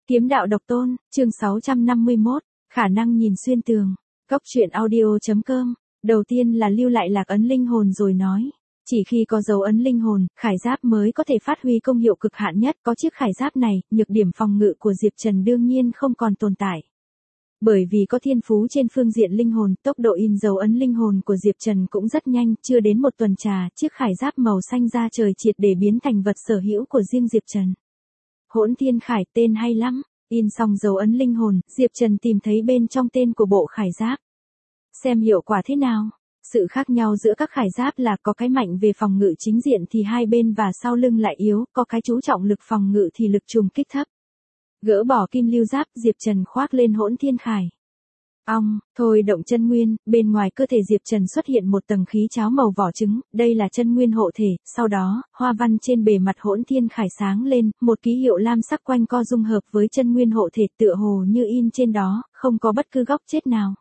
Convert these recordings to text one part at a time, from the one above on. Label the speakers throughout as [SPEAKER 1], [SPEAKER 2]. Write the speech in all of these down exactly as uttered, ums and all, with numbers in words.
[SPEAKER 1] Kiếm đạo độc tôn, chương sáu trăm năm mươi mốt, khả năng nhìn xuyên tường. Cốc truyện audio.com. Đầu tiên là lưu lại lạc ấn linh hồn rồi nói. Chỉ khi có dấu ấn linh hồn, khải giáp mới có thể phát huy công hiệu cực hạn nhất. Có chiếc khải giáp này, nhược điểm phòng ngự của Diệp Trần đương nhiên không còn tồn tại. Bởi vì có thiên phú trên phương diện linh hồn, tốc độ in dấu ấn linh hồn của Diệp Trần cũng rất nhanh, chưa đến một tuần trà, chiếc khải giáp màu xanh da trời triệt để biến thành vật sở hữu của riêng Diệp Trần. Hỗn Thiên Khải, tên hay lắm. In xong dấu ấn linh hồn, Diệp Trần tìm thấy bên trong tên của bộ khải giáp. Xem hiệu quả thế nào. Sự khác nhau giữa các khải giáp là có cái mạnh về phòng ngự chính diện thì hai bên và sau lưng lại yếu, có cái chú trọng lực phòng ngự thì lực trùng kích thấp. Gỡ bỏ kim lưu giáp, Diệp Trần khoác lên Hỗn Thiên Khải. Ong, thôi động chân nguyên, bên ngoài cơ thể Diệp Trần xuất hiện một tầng khí cháo màu vỏ trứng, đây là chân nguyên hộ thể, sau đó, hoa văn trên bề mặt Hỗn Thiên Khải sáng lên, một ký hiệu lam sắc quanh co dung hợp với chân nguyên hộ thể tựa hồ như in trên đó, không có bất cứ góc chết nào.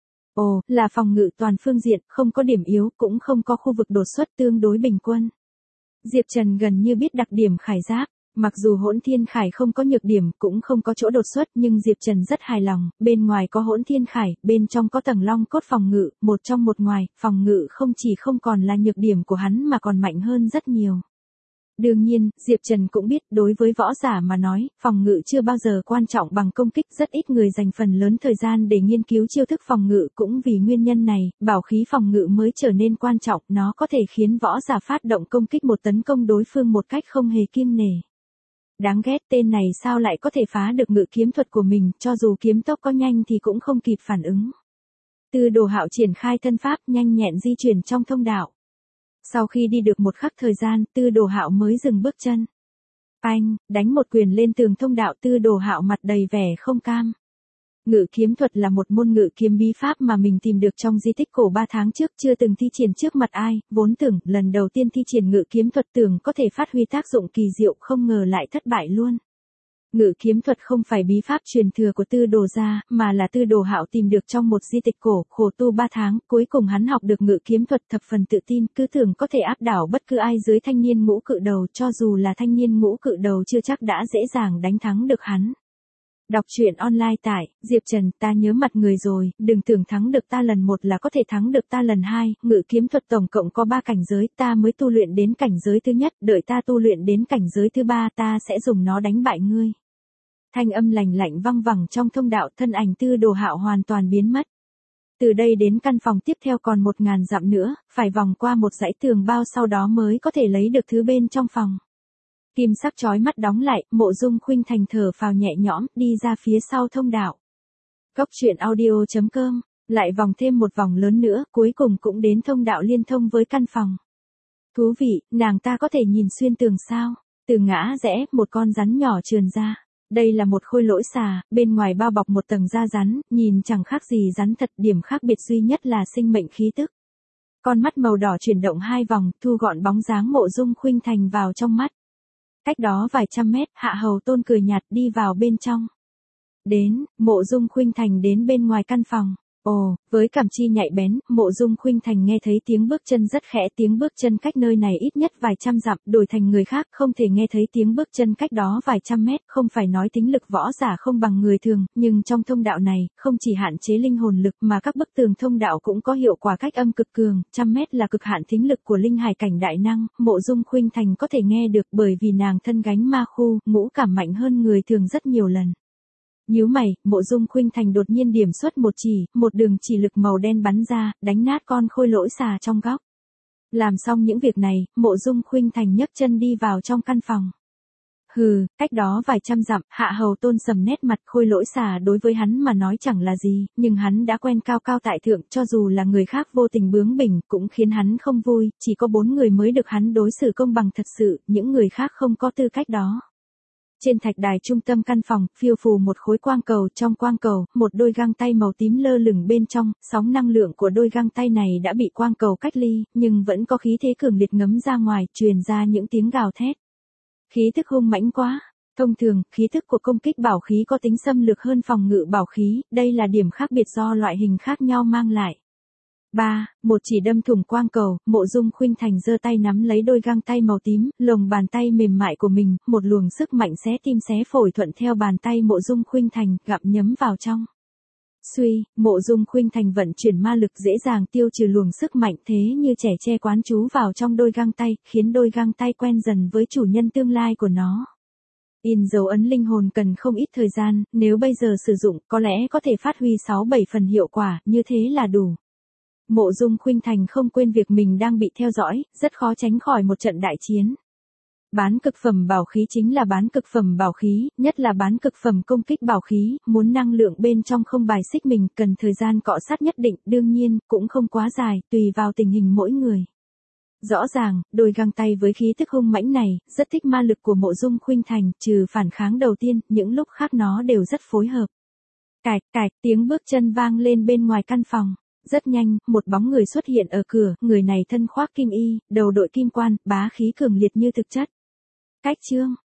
[SPEAKER 1] Ồ, là phòng ngự toàn phương diện, không có điểm yếu, cũng không có khu vực đột xuất tương đối bình quân. Diệp Trần gần như biết đặc điểm khải giáp. Mặc dù Hỗn Thiên Khải không có nhược điểm, cũng không có chỗ đột xuất, nhưng Diệp Trần rất hài lòng, bên ngoài có Hỗn Thiên Khải, bên trong có tầng long cốt phòng ngự, một trong một ngoài, phòng ngự không chỉ không còn là nhược điểm của hắn mà còn mạnh hơn rất nhiều. Đương nhiên, Diệp Trần cũng biết, đối với võ giả mà nói, phòng ngự chưa bao giờ quan trọng bằng công kích, rất ít người dành phần lớn thời gian để nghiên cứu chiêu thức phòng ngự, cũng vì nguyên nhân này, bảo khí phòng ngự mới trở nên quan trọng, nó có thể khiến võ giả phát động công kích một tấn công đối phương một cách không hề kiêng nể. Đáng ghét, tên này sao lại có thể phá được ngự kiếm thuật của mình, cho dù kiếm tốc có nhanh thì cũng không kịp phản ứng. Tư Đồ Hạo triển khai thân pháp nhanh nhẹn di chuyển trong thông đạo. Sau khi đi được một khắc thời gian, Tư Đồ Hạo mới dừng bước chân. Anh, đánh một quyền lên tường thông đạo, Tư Đồ Hạo mặt đầy vẻ không cam. Ngự kiếm thuật là một môn ngự kiếm bí pháp mà mình tìm được trong di tích cổ ba tháng trước, chưa từng thi triển trước mặt ai, vốn tưởng lần đầu tiên thi triển ngự kiếm thuật tưởng có thể phát huy tác dụng kỳ diệu, không ngờ lại thất bại luôn. Ngự kiếm thuật không phải bí pháp truyền thừa của Tư Đồ gia, mà là Tư Đồ Hạo tìm được trong một di tích cổ, khổ tu ba tháng, cuối cùng hắn học được ngự kiếm thuật, thập phần tự tin, cứ tưởng có thể áp đảo bất cứ ai dưới thanh niên ngũ cự đầu, cho dù là thanh niên ngũ cự đầu chưa chắc đã dễ dàng đánh thắng được hắn. Đọc truyện online tại Diệp Trần, ta nhớ mặt người rồi, đừng tưởng thắng được ta lần một là có thể thắng được ta lần hai, ngự kiếm thuật tổng cộng có ba cảnh giới, ta mới tu luyện đến cảnh giới thứ nhất, đợi ta tu luyện đến cảnh giới thứ ba ta sẽ dùng nó đánh bại ngươi. Thanh âm lành lạnh văng vẳng trong thông đạo, thân ảnh Tư Đồ Hạo hoàn toàn biến mất. Từ đây đến căn phòng tiếp theo còn một ngàn dặm nữa, phải vòng qua một dãy tường bao sau đó mới có thể lấy được thứ bên trong phòng. Kim sắc chói mắt đóng lại, Mộ Dung Khuynh Thành thở phào nhẹ nhõm, đi ra phía sau thông đạo. Cốc truyện audio.com, lại vòng thêm một vòng lớn nữa, cuối cùng cũng đến thông đạo liên thông với căn phòng. Thú vị, nàng ta có thể nhìn xuyên tường sao? Từ ngã rẽ, một con rắn nhỏ trườn ra. Đây là một khôi lỗi xà, bên ngoài bao bọc một tầng da rắn, nhìn chẳng khác gì rắn thật, điểm khác biệt duy nhất là sinh mệnh khí tức. Con mắt màu đỏ chuyển động hai vòng, thu gọn bóng dáng Mộ Dung Khuynh Thành vào trong mắt. Cách đó vài trăm mét, Hạ Hầu Tôn cười nhạt đi vào bên trong. Đến, Mộ Dung Khuynh Thành đến bên ngoài căn phòng. Ồ, với cảm chi nhạy bén, Mộ Dung Khuynh Thành nghe thấy tiếng bước chân rất khẽ, tiếng bước chân cách nơi này ít nhất vài trăm dặm, đổi thành người khác không thể nghe thấy tiếng bước chân cách đó vài trăm mét, không phải nói tính lực võ giả không bằng người thường, nhưng trong thông đạo này, không chỉ hạn chế linh hồn lực mà các bức tường thông đạo cũng có hiệu quả cách âm cực cường, trăm mét là cực hạn thính lực của linh hải cảnh đại năng, Mộ Dung Khuynh Thành có thể nghe được bởi vì nàng thân gánh ma khu, ngũ cảm mạnh hơn người thường rất nhiều lần. Nhíu mày, Mộ Dung Khuynh Thành đột nhiên điểm xuất một chỉ, một đường chỉ lực màu đen bắn ra, đánh nát con khôi lỗi xà trong góc. Làm xong những việc này, Mộ Dung Khuynh Thành nhấc chân đi vào trong căn phòng. Hừ, cách đó vài trăm dặm, Hạ Hầu Tôn sầm nét mặt, khôi lỗi xà đối với hắn mà nói chẳng là gì, nhưng hắn đã quen cao cao tại thượng, cho dù là người khác vô tình bướng bỉnh, cũng khiến hắn không vui, chỉ có bốn người mới được hắn đối xử công bằng thật sự, những người khác không có tư cách đó. Trên thạch đài trung tâm căn phòng, phiêu phù một khối quang cầu, trong quang cầu, một đôi găng tay màu tím lơ lửng bên trong, sóng năng lượng của đôi găng tay này đã bị quang cầu cách ly, nhưng vẫn có khí thế cường liệt ngấm ra ngoài, truyền ra những tiếng gào thét. Khí thức hung mãnh quá. Thông thường, khí thức của công kích bảo khí có tính xâm lược hơn phòng ngự bảo khí, đây là điểm khác biệt do loại hình khác nhau mang lại. ba. Một chỉ đâm thủng quang cầu, Mộ Dung Khuynh Thành giơ tay nắm lấy đôi găng tay màu tím, lồng bàn tay mềm mại của mình, một luồng sức mạnh xé tim xé phổi thuận theo bàn tay Mộ Dung Khuynh Thành, gặm nhấm vào trong. Suy, Mộ Dung Khuynh Thành vận chuyển ma lực dễ dàng tiêu trừ luồng sức mạnh thế như trẻ tre quán chú vào trong đôi găng tay, khiến đôi găng tay quen dần với chủ nhân tương lai của nó. In dấu ấn linh hồn cần không ít thời gian, nếu bây giờ sử dụng, có lẽ có thể phát huy sáu bảy phần hiệu quả, như thế là đủ. Mộ Dung Khuynh Thành không quên việc mình đang bị theo dõi, rất khó tránh khỏi một trận đại chiến. Bán cực phẩm bảo khí chính là bán cực phẩm bảo khí, nhất là bán cực phẩm công kích bảo khí, muốn năng lượng bên trong không bài xích mình, cần thời gian cọ sát nhất định, đương nhiên, cũng không quá dài, tùy vào tình hình mỗi người. Rõ ràng, đôi găng tay với khí tức hung mãnh này, rất thích ma lực của Mộ Dung Khuynh Thành, trừ phản kháng đầu tiên, những lúc khác nó đều rất phối hợp. Cạch, cạch, tiếng bước chân vang lên bên ngoài căn phòng. Rất nhanh, một bóng người xuất hiện ở cửa, người này thân khoác kim y, đầu đội kim quan, bá khí cường liệt như thực chất. Cách chương